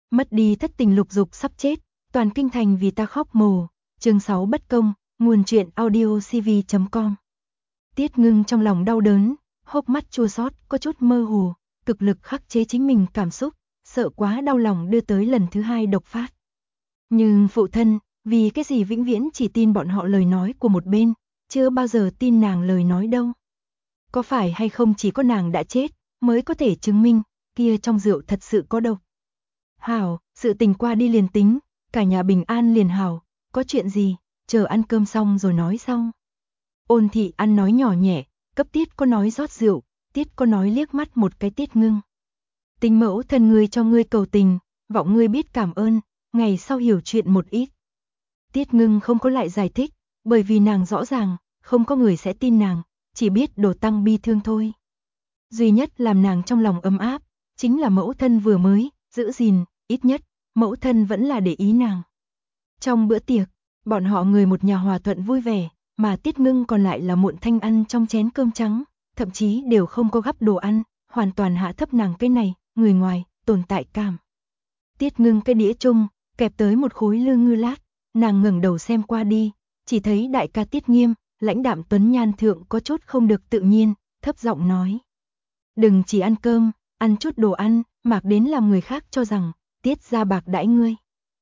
Mất đi thất tình lục dục sắp chết, toàn kinh thành vì ta khóc mồ. Chương 6 bất công, nguồn truyện audiocv.com. Tiết Ngưng trong lòng đau đớn, hốc mắt chua xót, có chút mơ hồ, cực lực khắc chế chính mình cảm xúc, sợ quá đau lòng đưa tới lần thứ hai độc phát. Nhưng phụ thân, vì cái gì vĩnh viễn chỉ tin bọn họ lời nói của một bên, chưa bao giờ tin nàng lời nói đâu. Có phải hay không chỉ có nàng đã chết, mới có thể chứng minh, kia trong rượu thật sự có độc. Hảo, sự tình qua đi liền tính, cả nhà bình an liền hảo, có chuyện gì, chờ ăn cơm xong rồi nói sau. Ôn Thị ăn nói nhỏ nhẹ, cấp Tiết có nói rót rượu, Tiết có nói liếc mắt một cái Tiết Ngưng. Tình mẫu thân ngươi cho ngươi cầu tình, vọng ngươi biết cảm ơn, ngày sau hiểu chuyện một ít. Tiết Ngưng không có lại giải thích, bởi vì nàng rõ ràng, không có người sẽ tin nàng, chỉ biết đổ tăng bi thương thôi. Duy nhất làm nàng trong lòng ấm áp, chính là mẫu thân vừa mới, giữ gìn, ít nhất, mẫu thân vẫn là để ý nàng. Trong bữa tiệc, bọn họ người một nhà hòa thuận vui vẻ, mà Tiết Ngưng còn lại là muộn thanh ăn trong chén cơm trắng, thậm chí đều không có gắp đồ ăn, hoàn toàn hạ thấp nàng cái này, người ngoài, tồn tại cảm. Tiết Ngưng cái đĩa chung, kẹp tới một khối lư ngư lát, nàng ngẩng đầu xem qua đi, chỉ thấy đại ca Tiết Nghiêm, lãnh đạm tuấn nhan thượng có chút không được tự nhiên, thấp giọng nói. Đừng chỉ ăn cơm, ăn chút đồ ăn, mạc đến làm người khác cho rằng, Tiết gia bạc đãi ngươi.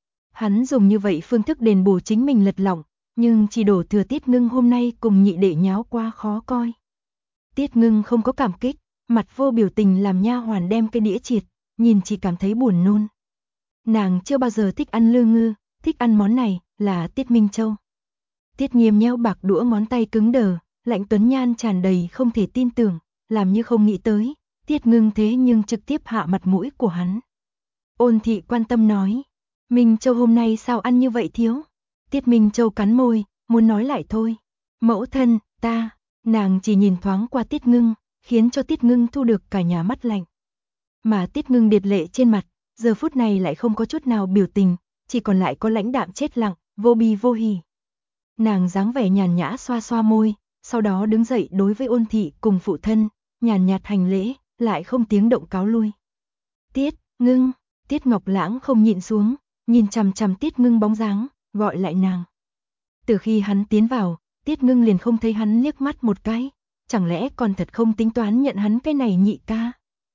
Hắn dùng như vậy phương thức đền bù chính mình lật lỏng, nhưng chỉ đổ thừa Tiết Ngưng hôm nay cùng nhị đệ nháo qua khó coi. Tiết Ngưng không có cảm kích, mặt vô biểu tình làm nha hoàn đem cái đĩa triệt, nhìn chỉ cảm thấy buồn nôn. Nàng chưa bao giờ thích ăn lư ngư, thích ăn món này là Tiết Minh Châu. Tiết Nghiêm nheo bạc đũa ngón tay cứng đờ, lạnh tuấn nhan tràn đầy không thể tin tưởng, làm như không nghĩ tới, Tiết Ngưng thế nhưng trực tiếp hạ mặt mũi của hắn. Ôn Thị quan tâm nói, Minh Châu hôm nay sao ăn như vậy thiếu? Tiết Minh Châu cắn môi, muốn nói lại thôi. Mẫu thân, ta, nàng chỉ nhìn thoáng qua Tiết Ngưng, khiến cho Tiết Ngưng thu được cả nhà mắt lạnh. Mà Tiết Ngưng điệt lệ trên mặt, giờ phút này lại không có chút nào biểu tình, chỉ còn lại có lãnh đạm chết lặng, vô bi vô hỉ. Nàng dáng vẻ nhàn nhã xoa xoa môi, sau đó đứng dậy đối với Ôn Thị cùng phụ thân, nhàn nhạt hành lễ, lại không tiếng động cáo lui. Tiết Ngưng, Tiết Ngọc Lãng không nhịn xuống, nhìn chằm chằm Tiết Ngưng bóng dáng, gọi lại nàng. Từ khi hắn tiến vào, Tiết Ngưng liền không thấy hắn liếc mắt một cái, chẳng lẽ còn thật không tính toán nhận hắn cái này nhị ca.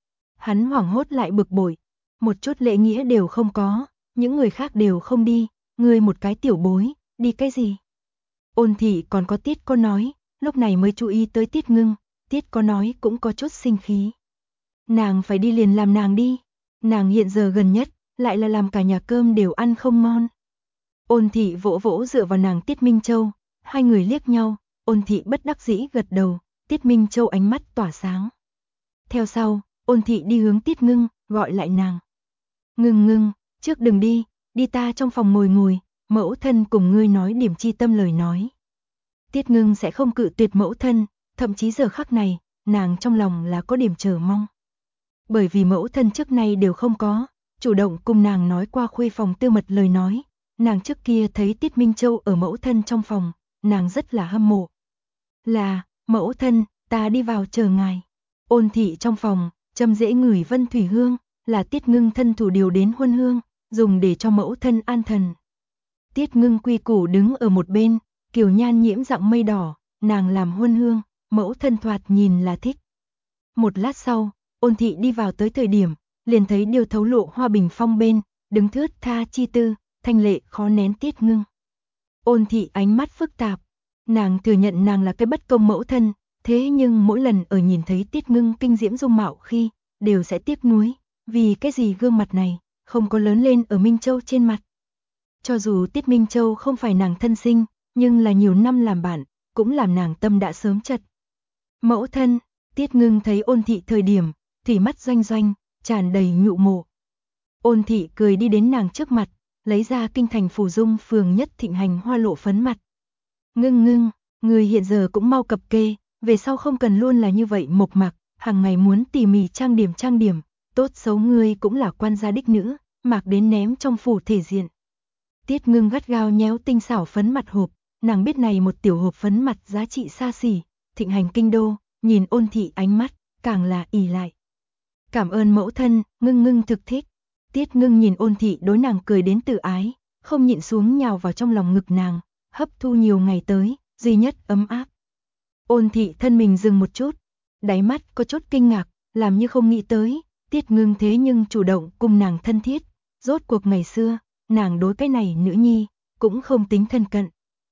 Hắn hoảng hốt lại bực bội, một chút lễ nghĩa đều không có, những người khác đều không đi, ngươi một cái tiểu bối, đi cái gì? Ôn Thị còn có Tiết có nói, lúc này mới chú ý tới Tiết Ngưng, Tiết có nói cũng có chút sinh khí. Nàng phải đi liền làm nàng đi, nàng hiện giờ gần nhất, lại là làm cả nhà cơm đều ăn không ngon. Ôn Thị vỗ vỗ dựa vào nàng Tiết Minh Châu, hai người liếc nhau, Ôn Thị bất đắc dĩ gật đầu, Tiết Minh Châu ánh mắt tỏa sáng. Theo sau, Ôn Thị đi hướng Tiết Ngưng, gọi lại nàng. Ngưng Ngưng, trước đừng đi, đi ta trong phòng ngồi ngồi, mẫu thân cùng ngươi nói điểm chi tâm lời nói. Tiết Ngưng sẽ không cự tuyệt mẫu thân, thậm chí giờ khắc này, nàng trong lòng là có điểm chờ mong. Bởi vì mẫu thân trước nay đều không có, chủ động cùng nàng nói qua khuê phòng tư mật lời nói, nàng trước kia thấy Tiết Minh Châu ở mẫu thân trong phòng, nàng rất là hâm mộ. Là, mẫu thân, ta đi vào chờ ngài. Ôn Thị trong phòng, châm rễ ngửi vân thủy hương, là Tiết Ngưng thân thủ điều đến huân hương, dùng để cho mẫu thân an thần. Tiết Ngưng quy củ đứng ở một bên, kiều nhan nhiễm dạng mây đỏ, nàng làm huân hương, mẫu thân thoạt nhìn là thích. Một lát sau, Ôn Thị đi vào tới thời điểm, liền thấy điều thấu lộ hoa bình phong bên, đứng thướt tha chi tư, thanh lệ khó nén Tiết Ngưng. Ôn Thị ánh mắt phức tạp, nàng thừa nhận nàng là cái bất công mẫu thân, thế nhưng mỗi lần ở nhìn thấy Tiết Ngưng kinh diễm dung mạo khi, đều sẽ tiếc nuối, vì cái gì gương mặt này, không có lớn lên ở Minh Châu trên mặt. Cho dù Tiết Minh Châu không phải nàng thân sinh, nhưng là nhiều năm làm bạn, cũng làm nàng tâm đã sớm chật. Mẫu thân, Tiết Ngưng thấy Ôn Thị thời điểm, thủy mắt doanh doanh, tràn đầy nhụ mộ. Ôn Thị cười đi đến nàng trước mặt, lấy ra kinh thành phủ dung phường nhất thịnh hành hoa lộ phấn mặt. Ngưng Ngưng, người hiện giờ cũng mau cập kê, về sau không cần luôn là như vậy mộc mạc, hàng ngày muốn tỉ mỉ trang điểm, tốt xấu ngươi cũng là quan gia đích nữ, mạc đến ném trong phủ thể diện. Tiết Ngưng gắt gao nhéo tinh xảo phấn mặt hộp, nàng biết này một tiểu hộp phấn mặt giá trị xa xỉ, thịnh hành kinh đô, nhìn Ôn Thị ánh mắt, càng là ỉ lại. Cảm ơn mẫu thân, Ngưng Ngưng thực thích. Tiết Ngưng nhìn Ôn Thị đối nàng cười đến từ ái, không nhịn xuống nhào vào trong lòng ngực nàng, hấp thu nhiều ngày tới, duy nhất ấm áp. Ôn Thị thân mình dừng một chút, đáy mắt có chút kinh ngạc, làm như không nghĩ tới, Tiết Ngưng thế nhưng chủ động cùng nàng thân thiết, rốt cuộc ngày xưa, nàng đối cái này nữ nhi, cũng không tính thân cận.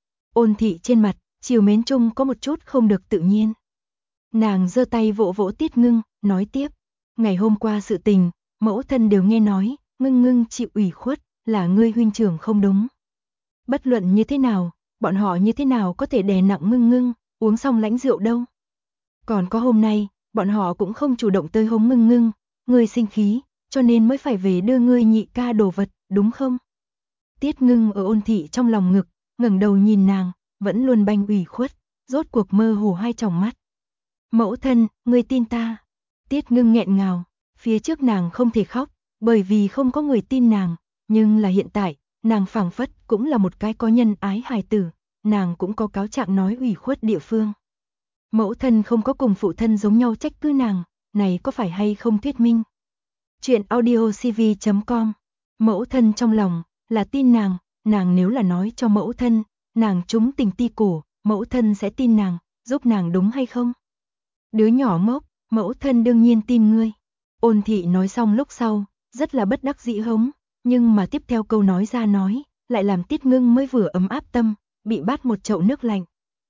Ôn Thị trên mặt, chiều mến chung có một chút không được tự nhiên. Nàng giơ tay vỗ vỗ Tiết Ngưng, nói tiếp, ngày hôm qua sự tình, mẫu thân đều nghe nói, Ngưng Ngưng chịu ủy khuất, là ngươi huynh trưởng không đúng. Bất luận như thế nào, bọn họ như thế nào có thể đè nặng Ngưng Ngưng, uống xong lãnh rượu đâu. Còn có hôm nay, bọn họ cũng không chủ động tới hống Ngưng Ngưng, ngươi sinh khí, cho nên mới phải về đưa ngươi nhị ca đồ vật, đúng không? Tiết Ngưng ở Ôn Thị trong lòng ngực, ngẩng đầu nhìn nàng, vẫn luôn banh ủy khuất, rốt cuộc mơ hồ hai tròng mắt. Mẫu thân, ngươi tin ta. Tiết Ngưng nghẹn ngào, phía trước nàng không thể khóc, bởi vì không có người tin nàng, nhưng là hiện tại, nàng phảng phất cũng là một cái có nhân ái hài tử, nàng cũng có cáo trạng nói ủy khuất địa phương. Mẫu thân không có cùng phụ thân giống nhau trách cứ nàng, này có phải hay không thuyết minh? Chuyện audiocv.com. Mẫu thân trong lòng là tin nàng nếu là nói cho mẫu thân, nàng trúng tình ti cổ, mẫu thân sẽ tin nàng, giúp nàng đúng hay không? Đứa nhỏ ngốc, mẫu thân đương nhiên tin ngươi. Ôn Thị nói xong lúc sau, rất là bất đắc dĩ hống, nhưng mà tiếp theo câu nói ra nói, lại làm Tiết Ngưng mới vừa ấm áp tâm, bị bát một chậu nước lạnh.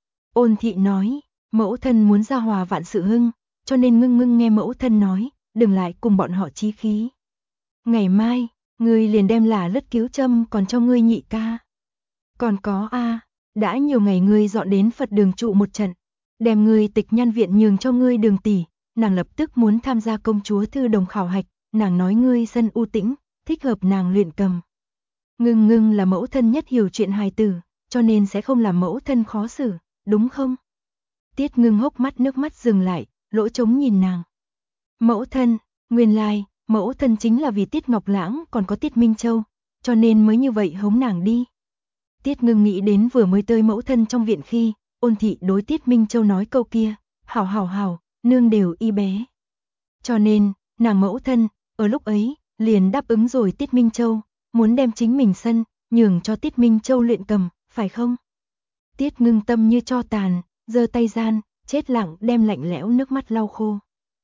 Ôn Thị nói, mẫu thân muốn gia hòa vạn sự hưng, cho nên Ngưng Ngưng nghe mẫu thân nói, đừng lại cùng bọn họ chí khí. Ngày mai, ngươi liền đem là lất cứu châm còn cho ngươi nhị ca. Còn có đã nhiều ngày ngươi dọn đến Phật đường trụ một trận, đem ngươi Tịch Nhan viện nhường cho ngươi Đường tỷ, nàng lập tức muốn tham gia công chúa thư đồng khảo hạch, nàng nói ngươi sân u tĩnh, thích hợp nàng luyện cầm. Ngưng Ngưng là mẫu thân nhất hiểu chuyện hài tử, cho nên sẽ không làm mẫu thân khó xử, đúng không? Tiết Ngưng hốc mắt nước mắt dừng lại, lỗ trống nhìn nàng. Mẫu thân, nguyên lai, mẫu thân chính là vì Tiết Ngọc Lãng còn có Tiết Minh Châu, cho nên mới như vậy hống nàng đi. Tiết Ngưng nghĩ đến vừa mới tới mẫu thân trong viện khi, Ôn Thị đối Tiết Minh Châu nói câu kia, hảo, nương đều y bé. Cho nên, nàng mẫu thân, ở lúc ấy, liền đáp ứng rồi Tiết Minh Châu, muốn đem chính mình sân, nhường cho Tiết Minh Châu luyện cầm, phải không? Tiết Ngưng tâm như tro tàn, giơ tay gian, chết lặng đem lạnh lẽo nước mắt lau khô.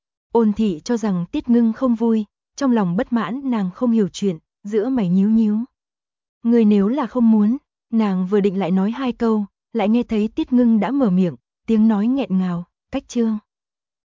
Ôn Thị cho rằng Tiết Ngưng không vui, trong lòng bất mãn nàng không hiểu chuyện, giữa mày nhíu nhíu. Người nếu là không muốn, nàng vừa định lại nói hai câu, lại nghe thấy Tiết Ngưng đã mở miệng, tiếng nói nghẹn ngào, cách chương.